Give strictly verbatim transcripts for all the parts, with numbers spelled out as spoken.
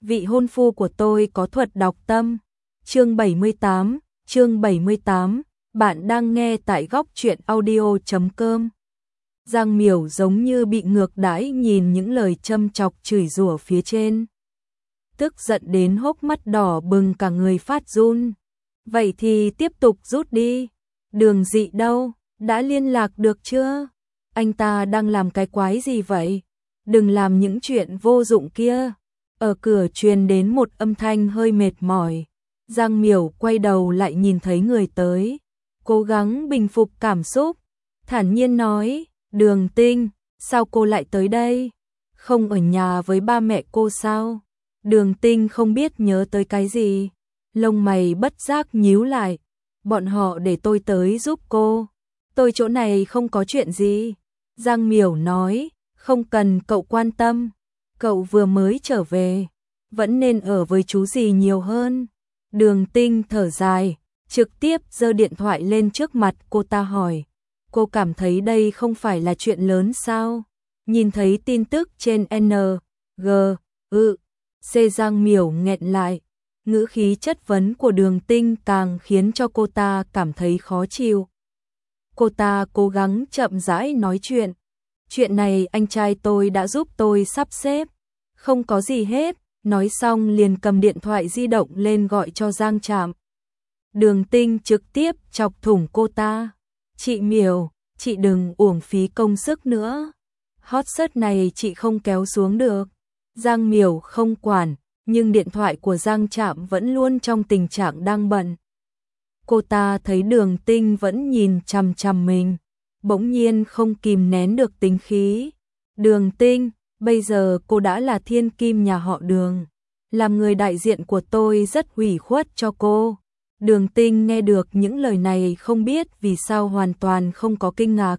vị hôn phu của tôi có thuật đọc tâm. Chương bảy mươi tám, chương bảy mươi tám, bạn đang nghe tại góc truyện audio chấm com. Giang Miểu giống như bị ngược đãi nhìn những lời châm chọc chửi rủa phía trên. Tức giận đến hốc mắt đỏ bừng cả người phát run. Vậy thì tiếp tục rút đi. Đường Dị đâu, đã liên lạc được chưa? Anh ta đang làm cái quái gì vậy? Đừng làm những chuyện vô dụng kia. Ở cửa truyền đến một âm thanh hơi mệt mỏi. Giang Miểu quay đầu lại nhìn thấy người tới. Cố gắng bình phục cảm xúc. Thản nhiên nói, Đường Tinh, sao cô lại tới đây? Không ở nhà với ba mẹ cô sao? Đường Tinh không biết nhớ tới cái gì. Lông mày bất giác nhíu lại. Bọn họ để tôi tới giúp cô. Tôi chỗ này không có chuyện gì. Giang Miểu nói, không cần cậu quan tâm. Cậu vừa mới trở về, vẫn nên ở với chú gì nhiều hơn. Đường Tinh thở dài, trực tiếp giơ điện thoại lên trước mặt cô ta hỏi. Cô cảm thấy đây không phải là chuyện lớn sao? Nhìn thấy tin tức trên N, G, ư, C Giang Miểu nghẹn lại. Ngữ khí chất vấn của Đường Tinh càng khiến cho cô ta cảm thấy khó chịu. Cô ta cố gắng chậm rãi nói chuyện. Chuyện này anh trai tôi đã giúp tôi sắp xếp. Không có gì hết. Nói xong liền cầm điện thoại di động lên gọi cho Giang Trạm. Đường Tinh trực tiếp chọc thủng cô ta. Chị Miểu, chị đừng uổng phí công sức nữa. Hot search này chị không kéo xuống được. Giang Miểu không quản, nhưng điện thoại của Giang Trạm vẫn luôn trong tình trạng đang bận. Cô ta thấy Đường Tinh vẫn nhìn chằm chằm mình, bỗng nhiên không kìm nén được tính khí. Đường Tinh, bây giờ cô đã là thiên kim nhà họ Đường. Làm người đại diện của tôi rất ủy khuất cho cô. Đường Tinh nghe được những lời này không biết vì sao hoàn toàn không có kinh ngạc.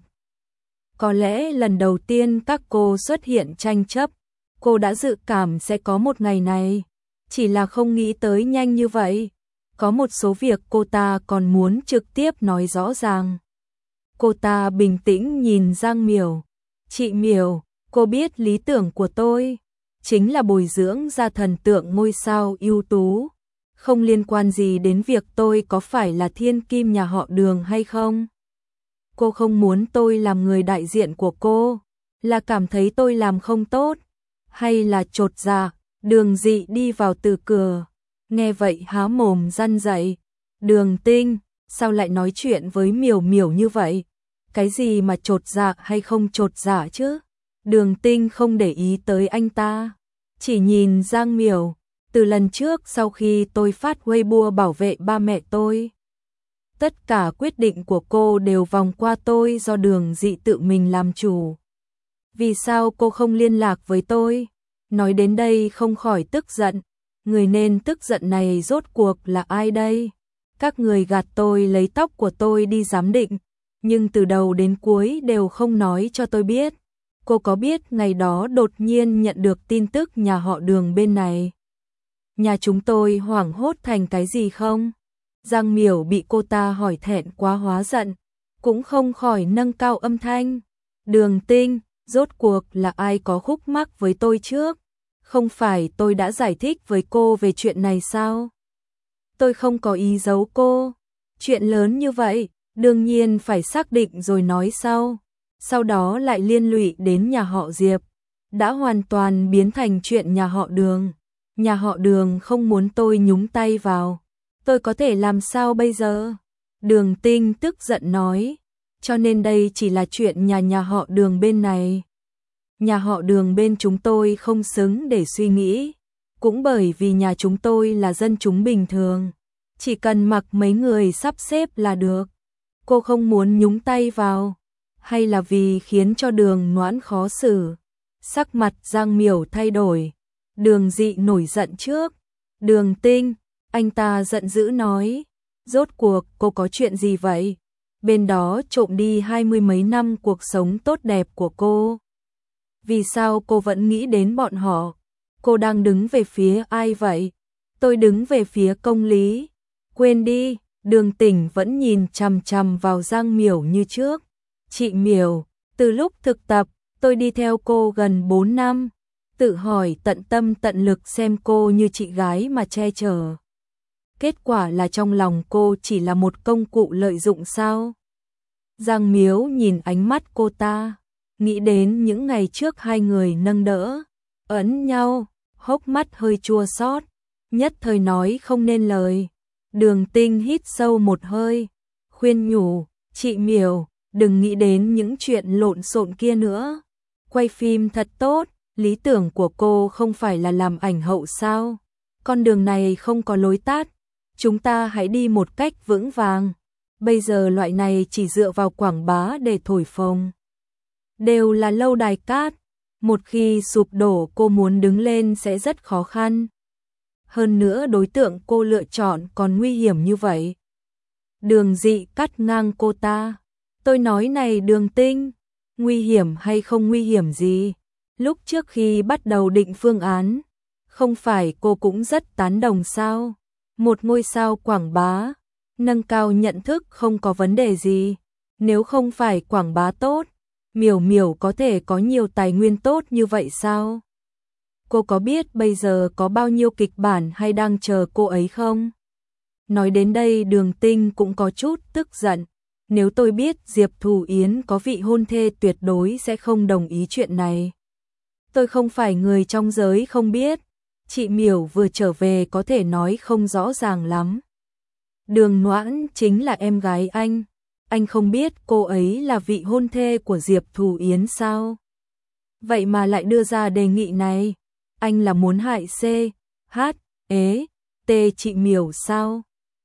Có lẽ lần đầu tiên các cô xuất hiện tranh chấp, cô đã dự cảm sẽ có một ngày này. Chỉ là không nghĩ tới nhanh như vậy. Có một số việc cô ta còn muốn trực tiếp nói rõ ràng. Cô ta bình tĩnh nhìn Giang Miểu. Chị Miểu, cô biết lý tưởng của tôi chính là bồi dưỡng ra thần tượng ngôi sao ưu tú. Không liên quan gì đến việc tôi có phải là thiên kim nhà họ Đường hay không. Cô không muốn tôi làm người đại diện của cô, là cảm thấy tôi làm không tốt, hay là chột dạ? Đường Dị đi vào từ cửa, nghe vậy há mồm răn dậy. Đường Tinh, sao lại nói chuyện với Miểu Miểu như vậy? Cái gì mà chột dạ hay không chột dạ chứ? Đường Tinh không để ý tới anh ta, chỉ nhìn Giang Miểu. Từ lần trước sau khi tôi phát Weibo bảo vệ ba mẹ tôi, tất cả quyết định của cô đều vòng qua tôi do Đường Dị tự mình làm chủ. Vì sao cô không liên lạc với tôi? Nói đến đây không khỏi tức giận. Người nên tức giận này rốt cuộc là ai đây? Các người gạt tôi lấy tóc của tôi đi giám định, nhưng từ đầu đến cuối đều không nói cho tôi biết. Cô có biết ngày đó đột nhiên nhận được tin tức nhà họ Đường bên này, nhà chúng tôi hoảng hốt thành cái gì không? Giang Miểu bị cô ta hỏi thẹn quá hóa giận, cũng không khỏi nâng cao âm thanh. Đường Tinh, rốt cuộc là ai có khúc mắc với tôi trước? Không phải tôi đã giải thích với cô về chuyện này sao? Tôi không có ý giấu cô. Chuyện lớn như vậy, đương nhiên phải xác định rồi nói sau. Sau đó lại liên lụy đến nhà họ Diệp. Đã hoàn toàn biến thành chuyện nhà họ Đường. Nhà họ Đường không muốn tôi nhúng tay vào. Tôi có thể làm sao bây giờ? Đường Tinh tức giận nói. Cho nên đây chỉ là chuyện nhà nhà họ Đường bên này. Nhà họ Đường bên chúng tôi không xứng để suy nghĩ. Cũng bởi vì nhà chúng tôi là dân chúng bình thường. Chỉ cần mặc mấy người sắp xếp là được. Cô không muốn nhúng tay vào. Hay là vì khiến cho Đường Noãn khó xử? Sắc mặt Giang Miểu thay đổi. Đường Dị nổi giận trước. Đường Tinh, anh ta giận dữ nói. Rốt cuộc cô có chuyện gì vậy? Bên đó trộm đi hai mươi mấy năm cuộc sống tốt đẹp của cô. Vì sao cô vẫn nghĩ đến bọn họ? Cô đang đứng về phía ai vậy? Tôi đứng về phía công lý. Quên đi, Đường Tỉnh vẫn nhìn chằm chằm vào Giang Miểu như trước. Chị Miểu, từ lúc thực tập, tôi đi theo cô gần bốn năm. tự hỏi tận tâm tận lực xem cô như chị gái mà che chở. Kết quả là trong lòng cô chỉ là một công cụ lợi dụng sao? Giang Miếu nhìn ánh mắt cô ta, nghĩ đến những ngày trước hai người nâng đỡ, ấn nhau, hốc mắt hơi chua xót, nhất thời nói không nên lời. Đường Tinh hít sâu một hơi, khuyên nhủ, chị Miểu, đừng nghĩ đến những chuyện lộn xộn kia nữa. Quay phim thật tốt, lý tưởng của cô không phải là làm ảnh hậu sao? Con đường này không có lối tắt, chúng ta hãy đi một cách vững vàng. Bây giờ loại này chỉ dựa vào quảng bá để thổi phồng. Đều là lâu đài cát, một khi sụp đổ cô muốn đứng lên sẽ rất khó khăn. Hơn nữa đối tượng cô lựa chọn còn nguy hiểm như vậy. Đường Dị cắt ngang cô ta. Tôi nói này Đường Tinh, nguy hiểm hay không nguy hiểm gì? Lúc trước khi bắt đầu định phương án, không phải cô cũng rất tán đồng sao? Một ngôi sao quảng bá, nâng cao nhận thức không có vấn đề gì. Nếu không phải quảng bá tốt, Miểu Miểu có thể có nhiều tài nguyên tốt như vậy sao? Cô có biết bây giờ có bao nhiêu kịch bản hay đang chờ cô ấy không? Nói đến đây Đường Tinh cũng có chút tức giận. Nếu tôi biết Diệp Thù Yến có vị hôn thê tuyệt đối sẽ không đồng ý chuyện này. Tôi không phải người trong giới không biết. Chị Miểu vừa trở về có thể nói không rõ ràng lắm. Đường Noãn chính là em gái anh. Anh không biết cô ấy là vị hôn thê của Diệp Thù Yến sao? Vậy mà lại đưa ra đề nghị này. Anh là muốn hại C, H, ế, T chị Miểu sao?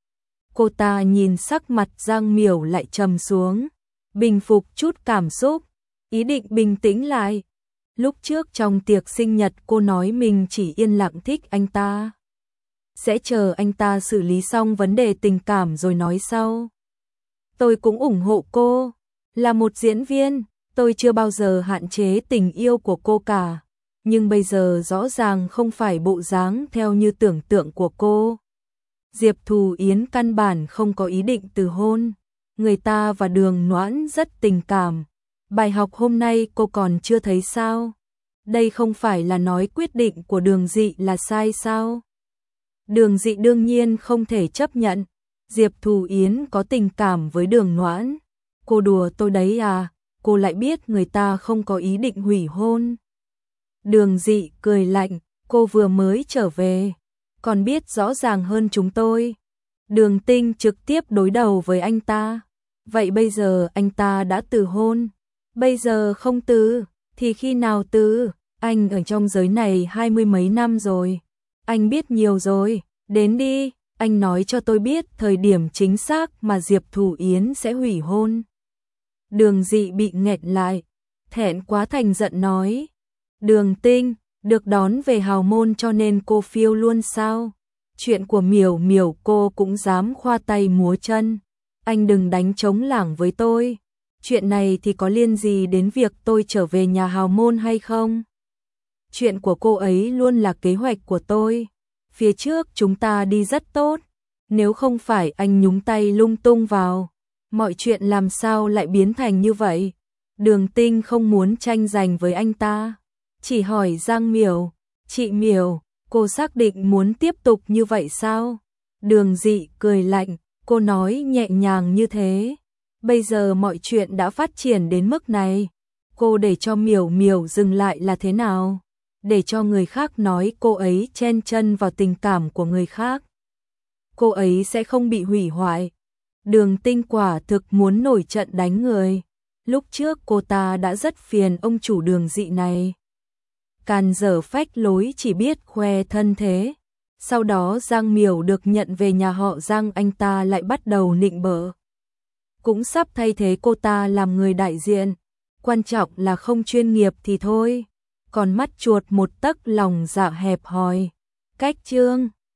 Cô ta nhìn sắc mặt Giang Miểu lại trầm xuống, bình phục chút cảm xúc, ý định bình tĩnh lại. Lúc trước trong tiệc sinh nhật cô nói mình chỉ yên lặng thích anh ta. Sẽ chờ anh ta xử lý xong vấn đề tình cảm rồi nói sau. Tôi cũng ủng hộ cô, là một diễn viên, tôi chưa bao giờ hạn chế tình yêu của cô cả. Nhưng bây giờ rõ ràng không phải bộ dáng theo như tưởng tượng của cô. Diệp Thù Yến căn bản không có ý định từ hôn. Người ta và Đường Noãn rất tình cảm. Bài học hôm nay cô còn chưa thấy sao? Đây không phải là nói quyết định của Đường Dị là sai sao? Đường Dị đương nhiên không thể chấp nhận. Diệp Thù Yến có tình cảm với Đường Noãn. Cô đùa tôi đấy à? Cô lại biết người ta không có ý định hủy hôn. Đường Dị cười lạnh, cô vừa mới trở về, còn biết rõ ràng hơn chúng tôi. Đường Tinh trực tiếp đối đầu với anh ta. Vậy bây giờ anh ta đã từ hôn. Bây giờ không từ, thì khi nào từ? Anh ở trong giới này hai mươi mấy năm rồi. Anh biết nhiều rồi, đến đi, anh nói cho tôi biết thời điểm chính xác mà Diệp Thù Yến sẽ hủy hôn. Đường Dị bị nghẹn lại, thẹn quá thành giận nói. Đường Tinh, được đón về hào môn cho nên cô phiêu luôn sao? Chuyện của Miểu Miểu cô cũng dám khoa tay múa chân. Anh đừng đánh trống lảng với tôi. Chuyện này thì có liên gì đến việc tôi trở về nhà hào môn hay không? Chuyện của cô ấy luôn là kế hoạch của tôi. Phía trước chúng ta đi rất tốt. Nếu không phải anh nhúng tay lung tung vào, mọi chuyện làm sao lại biến thành như vậy? Đường Tinh không muốn tranh giành với anh ta. Chỉ hỏi Giang Miểu, chị Miểu, cô xác định muốn tiếp tục như vậy sao? Đường Dị cười lạnh, cô nói nhẹ nhàng như thế. Bây giờ mọi chuyện đã phát triển đến mức này. Cô để cho Miểu Miểu dừng lại là thế nào? Để cho người khác nói cô ấy chen chân vào tình cảm của người khác. Cô ấy sẽ không bị hủy hoại. Đường Tinh quả thực muốn nổi trận đánh người. Lúc trước cô ta đã rất phiền ông chủ Đường Dị này. Càn dở phách lối chỉ biết khoe thân thế. Sau đó Giang Miểu được nhận về nhà họ Giang, anh ta lại bắt đầu nịnh bợ. Cũng sắp thay thế cô ta làm người đại diện. Quan trọng là không chuyên nghiệp thì thôi. Còn mắt chuột một tấc lòng dạ hẹp hòi. Cách chương